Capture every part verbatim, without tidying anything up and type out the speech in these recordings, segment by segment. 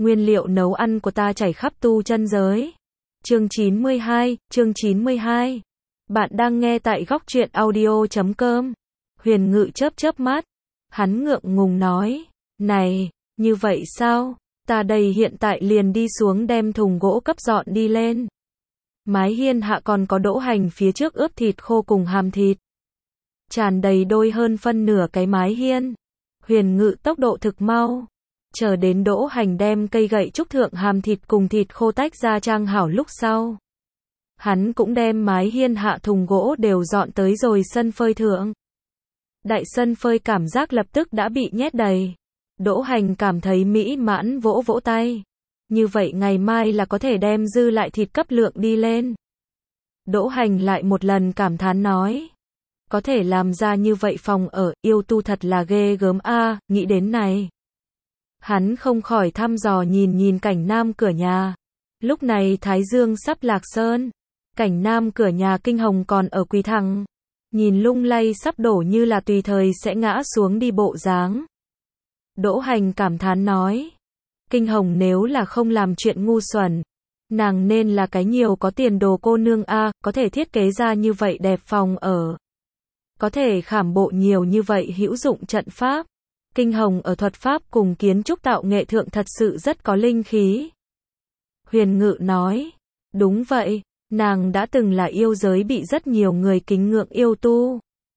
Nguyên liệu nấu ăn của ta chảy khắp tu chân giới. Chương chín mươi hai, chương chín mươi hai. Bạn đang nghe tại góc truyện audio chấm com. Huyền Ngự chớp chớp mắt. Hắn ngượng ngùng nói, này, như vậy sao? Ta đây hiện tại liền đi xuống đem thùng gỗ cấp dọn đi lên. Mái hiên hạ còn có đỗ hành phía trước ướp thịt khô cùng hàm thịt. Tràn đầy đôi hơn phân nửa cái mái hiên. Huyền Ngự tốc độ thực mau. Chờ đến đỗ hành đem cây gậy trúc thượng hàm thịt cùng thịt khô tách ra trang hảo lúc sau. Hắn cũng đem mái hiên hạ thùng gỗ đều dọn tới rồi sân phơi thượng. Đại sân phơi cảm giác lập tức đã bị nhét đầy. Đỗ hành cảm thấy mỹ mãn vỗ vỗ tay. Như vậy ngày mai là có thể đem dư lại thịt cấp lượng đi lên. Đỗ hành lại một lần cảm thán nói. Có thể làm ra như vậy phòng ở, yêu tu thật là ghê gớm a, nghĩ đến này. Hắn không khỏi thăm dò nhìn nhìn cảnh nam cửa nhà. Lúc này Thái Dương sắp lạc sơn. Cảnh nam cửa nhà Kinh Hồng còn ở quỳ thẳng. Nhìn lung lay sắp đổ như là tùy thời sẽ ngã xuống đi bộ dáng. Đỗ hành cảm thán nói. Kinh Hồng nếu là không làm chuyện ngu xuẩn. Nàng nên là cái nhiều có tiền đồ cô nương a, có thể thiết kế ra như vậy đẹp phòng ở. Có thể khảm bộ nhiều như vậy hữu dụng trận pháp. Kinh Hồng ở thuật pháp cùng kiến trúc tạo nghệ thượng thật sự rất có linh khí. Huyền Ngự nói, đúng vậy, nàng đã từng là yêu giới bị rất nhiều người kính ngưỡng yêu tu.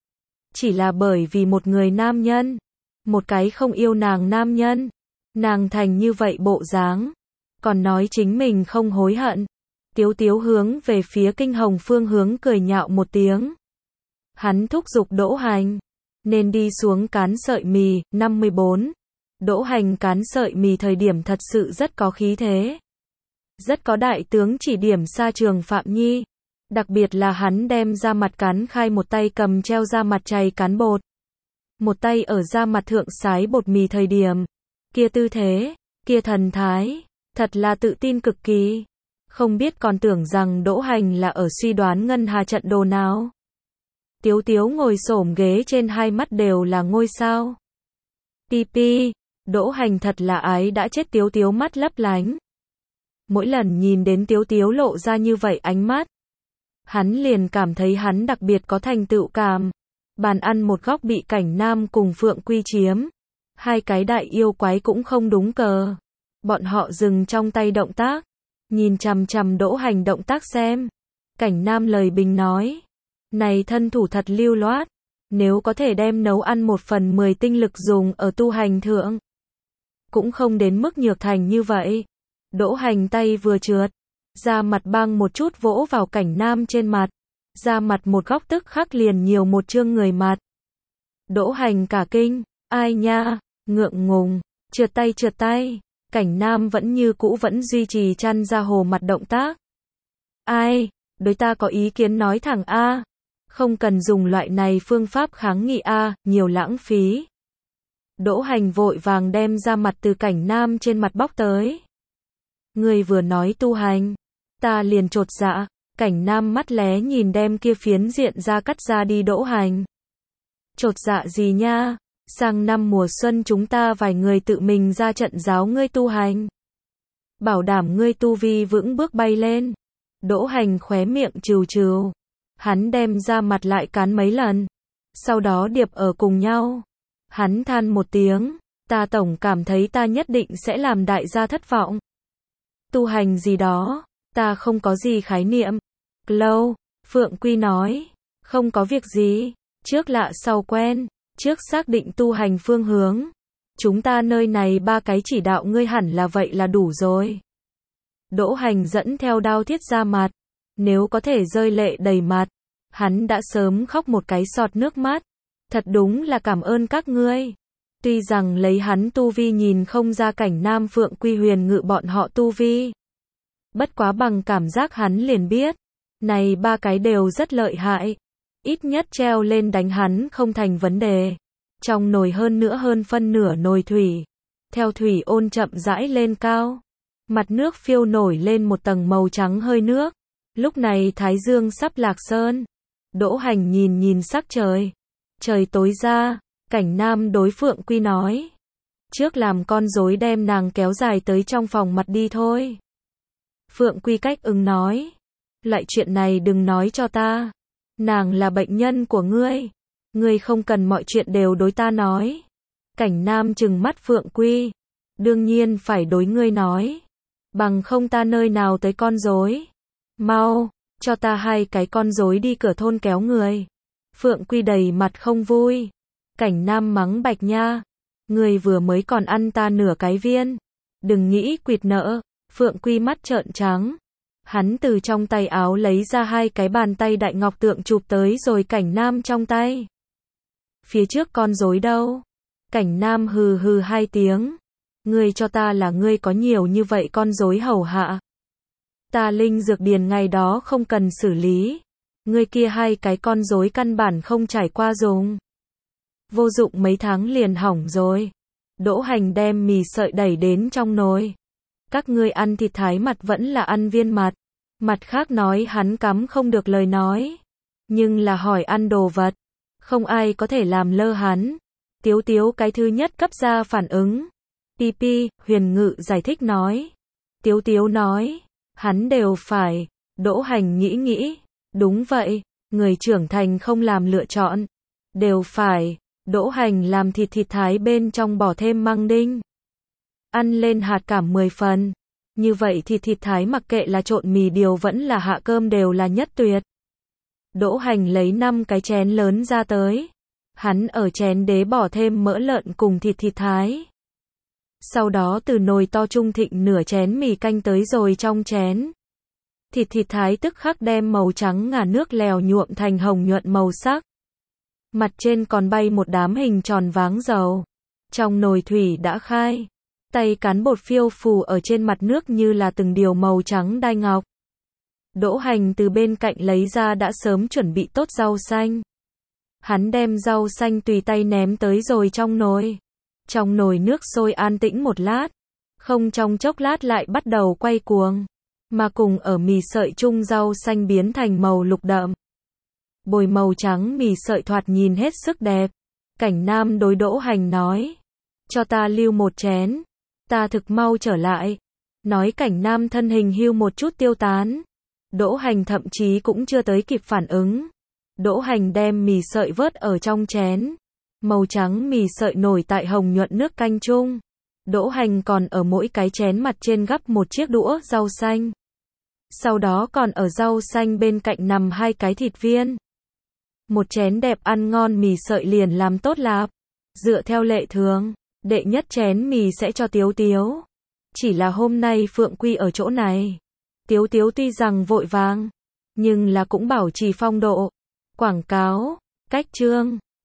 Chỉ là bởi vì một người nam nhân, một cái không yêu nàng nam nhân, nàng thành như vậy bộ dáng, còn nói chính mình không hối hận. Tiếu Tiếu hướng về phía Kinh Hồng phương hướng cười nhạo một tiếng. Hắn thúc giục Đỗ hành. Nên đi xuống cán sợi mì, năm mươi bốn. Đỗ hành cán sợi mì thời điểm thật sự rất có khí thế. Rất có đại tướng chỉ điểm xa trường Phạm Nhi. Đặc biệt là hắn đem ra mặt cán khai một tay cầm treo ra mặt chày cán bột. Một tay ở ra mặt thượng sái bột mì thời điểm. Kia tư thế, kia thần thái, thật là tự tin cực kỳ. Không biết còn tưởng rằng Đỗ hành là ở suy đoán ngân hà trận đồ nào. Tiếu Tiếu ngồi xổm ghế trên hai mắt đều là ngôi sao. Pi pi, Đỗ hành thật là ái đã chết Tiếu Tiếu mắt lấp lánh. Mỗi lần nhìn đến Tiếu Tiếu lộ ra như vậy ánh mắt. Hắn liền cảm thấy hắn đặc biệt có thành tựu cảm. Bàn ăn một góc bị Cảnh Nam cùng Phượng Quy chiếm. Hai cái đại yêu quái cũng không đúng cờ. Bọn họ dừng trong tay động tác. Nhìn chằm chằm Đỗ hành động tác xem. Cảnh Nam lời bình nói. Này thân thủ thật lưu loát, nếu có thể đem nấu ăn một phần mười tinh lực dùng ở tu hành thượng. Cũng không đến mức nhược thành như vậy. Đỗ hành tay vừa trượt, da mặt băng một chút vỗ vào Cảnh Nam trên mặt. Da mặt một góc tức khắc liền nhiều một chương người mặt. Đỗ hành cả kinh, ai nha, ngượng ngùng, trượt tay trượt tay. Cảnh Nam vẫn như cũ vẫn duy trì chăn ra hồ mặt động tác. Ai, đối ta có ý kiến nói thẳng a. Không cần dùng loại này phương pháp kháng nghị a, nhiều lãng phí. Đỗ hành vội vàng đem ra mặt từ Cảnh Nam trên mặt bóc tới. Người vừa nói tu hành, ta liền chột dạ. Cảnh Nam mắt lé nhìn đem kia phiến diện ra cắt ra đi Đỗ hành. Chột dạ gì nha, sang năm mùa xuân chúng ta vài người tự mình ra trận giáo ngươi tu hành. Bảo đảm ngươi tu vi vững bước bay lên. Đỗ hành khóe miệng trừ trừ. Hắn đem ra mặt lại cán mấy lần. Sau đó điệp ở cùng nhau. Hắn than một tiếng. Ta tổng cảm thấy ta nhất định sẽ làm đại gia thất vọng. Tu hành gì đó. Ta không có gì khái niệm. Lâu. Phượng Quy nói. Không có việc gì. Trước lạ sau quen. Trước xác định tu hành phương hướng. Chúng ta nơi này ba cái chỉ đạo ngươi hẳn là vậy là đủ rồi. Đỗ hành dẫn theo đao thiết ra mặt. Nếu có thể rơi lệ đầy mặt, hắn đã sớm khóc một cái sọt nước mắt. Thật đúng là cảm ơn các ngươi. Tuy rằng lấy hắn tu vi nhìn không ra Cảnh Nam Phượng Quy Huyền Ngự bọn họ tu vi. Bất quá bằng cảm giác hắn liền biết. Này ba cái đều rất lợi hại. Ít nhất treo lên đánh hắn không thành vấn đề. Trong nồi hơn nữa hơn phân nửa nồi thủy. Theo thủy ôn chậm rãi lên cao. Mặt nước phiêu nổi lên một tầng màu trắng hơi nước. Lúc này Thái Dương sắp lạc sơn. Đỗ hành nhìn nhìn sắc trời. Trời tối ra. Cảnh Nam đối Phượng Quy nói. trước làm con rối đem nàng kéo dài tới trong phòng mặt đi thôi. Phượng Quy cách ứng nói. Loại chuyện này đừng nói cho ta. Nàng là bệnh nhân của ngươi. Ngươi không cần mọi chuyện đều đối ta nói. Cảnh Nam trừng mắt Phượng Quy. Đương nhiên phải đối ngươi nói. Bằng không ta nơi nào tới con rối. Mau, cho ta hai cái con rối đi cửa thôn kéo người. Phượng Quy đầy mặt không vui. Cảnh Nam mắng Bạch Nha. Ngươi vừa mới còn ăn ta nửa cái viên. Đừng nghĩ quỵt nợ. Phượng Quy mắt trợn trắng. Hắn từ trong tay áo lấy ra hai cái bàn tay đại ngọc tượng chụp tới rồi Cảnh Nam trong tay. Phía trước con rối đâu? Cảnh Nam hừ hừ hai tiếng. Ngươi cho ta là ngươi có nhiều như vậy con rối hầu hạ. Ta linh dược điền ngày đó không cần xử lý. Ngươi kia hai cái con rối căn bản không trải qua dùng. Vô dụng mấy tháng liền hỏng rồi. Đỗ Hành đem mì sợi đẩy đến trong nồi. Các ngươi ăn thịt thái mặt vẫn là ăn viên mặt. Mặt khác nói hắn cắm không được lời nói. Nhưng là hỏi ăn đồ vật. Không ai có thể làm lơ hắn. Tiếu Tiếu cái thứ nhất cấp ra phản ứng. Pi pi, Huyền Ngự giải thích nói. Tiếu Tiếu nói. Hắn đều phải. Đỗ Hành nghĩ nghĩ. Đúng vậy. Người trưởng thành không làm lựa chọn. Đều phải. Đỗ Hành làm thịt thịt thái bên trong bỏ thêm măng đinh. Ăn lên hạt cảm mười phần. Như vậy thì thịt thái mặc kệ là trộn mì điều vẫn là hạ cơm đều là nhất tuyệt. Đỗ Hành lấy năm cái chén lớn ra tới. Hắn ở chén đế bỏ thêm mỡ lợn cùng thịt thịt thái. Sau đó từ nồi to trung thịnh nửa chén mì canh tới rồi trong chén. Thịt thịt thái tức khắc đem màu trắng ngà nước lèo nhuộm thành hồng nhuận màu sắc. Mặt trên còn bay một đám hình tròn váng dầu. Trong nồi thủy đã khai. Tay cán bột phiêu phù ở trên mặt nước như là từng điều màu trắng đai ngọc. Đỗ Hành từ bên cạnh lấy ra đã sớm chuẩn bị tốt rau xanh. Hắn đem rau xanh tùy tay ném tới rồi trong nồi. Trong nồi nước sôi an tĩnh một lát. Không trong chốc lát lại bắt đầu quay cuồng. Mà cùng ở mì sợi chung rau xanh biến thành màu lục đậm. Bồi màu trắng mì sợi thoạt nhìn hết sức đẹp. Cảnh Nam đối Đỗ Hành nói. Cho ta lưu một chén. Ta thực mau trở lại. Nói Cảnh Nam thân hình hưu một chút tiêu tán. Đỗ Hành thậm chí cũng chưa tới kịp phản ứng. Đỗ Hành đem mì sợi vớt ở trong chén. Màu trắng mì sợi nổi tại hồng nhuận nước canh chung. Đỗ Hành còn ở mỗi cái chén mặt trên gắp một chiếc đũa rau xanh. Sau đó còn ở rau xanh bên cạnh nằm hai cái thịt viên. Một chén đẹp ăn ngon mì sợi liền làm tốt lạp. Dựa theo lệ thường, đệ nhất chén mì sẽ cho Tiếu Tiếu. Chỉ là hôm nay Phượng Quy ở chỗ này. Tiếu Tiếu tuy rằng vội vàng, nhưng là cũng bảo trì phong độ. Quảng cáo, cách chương.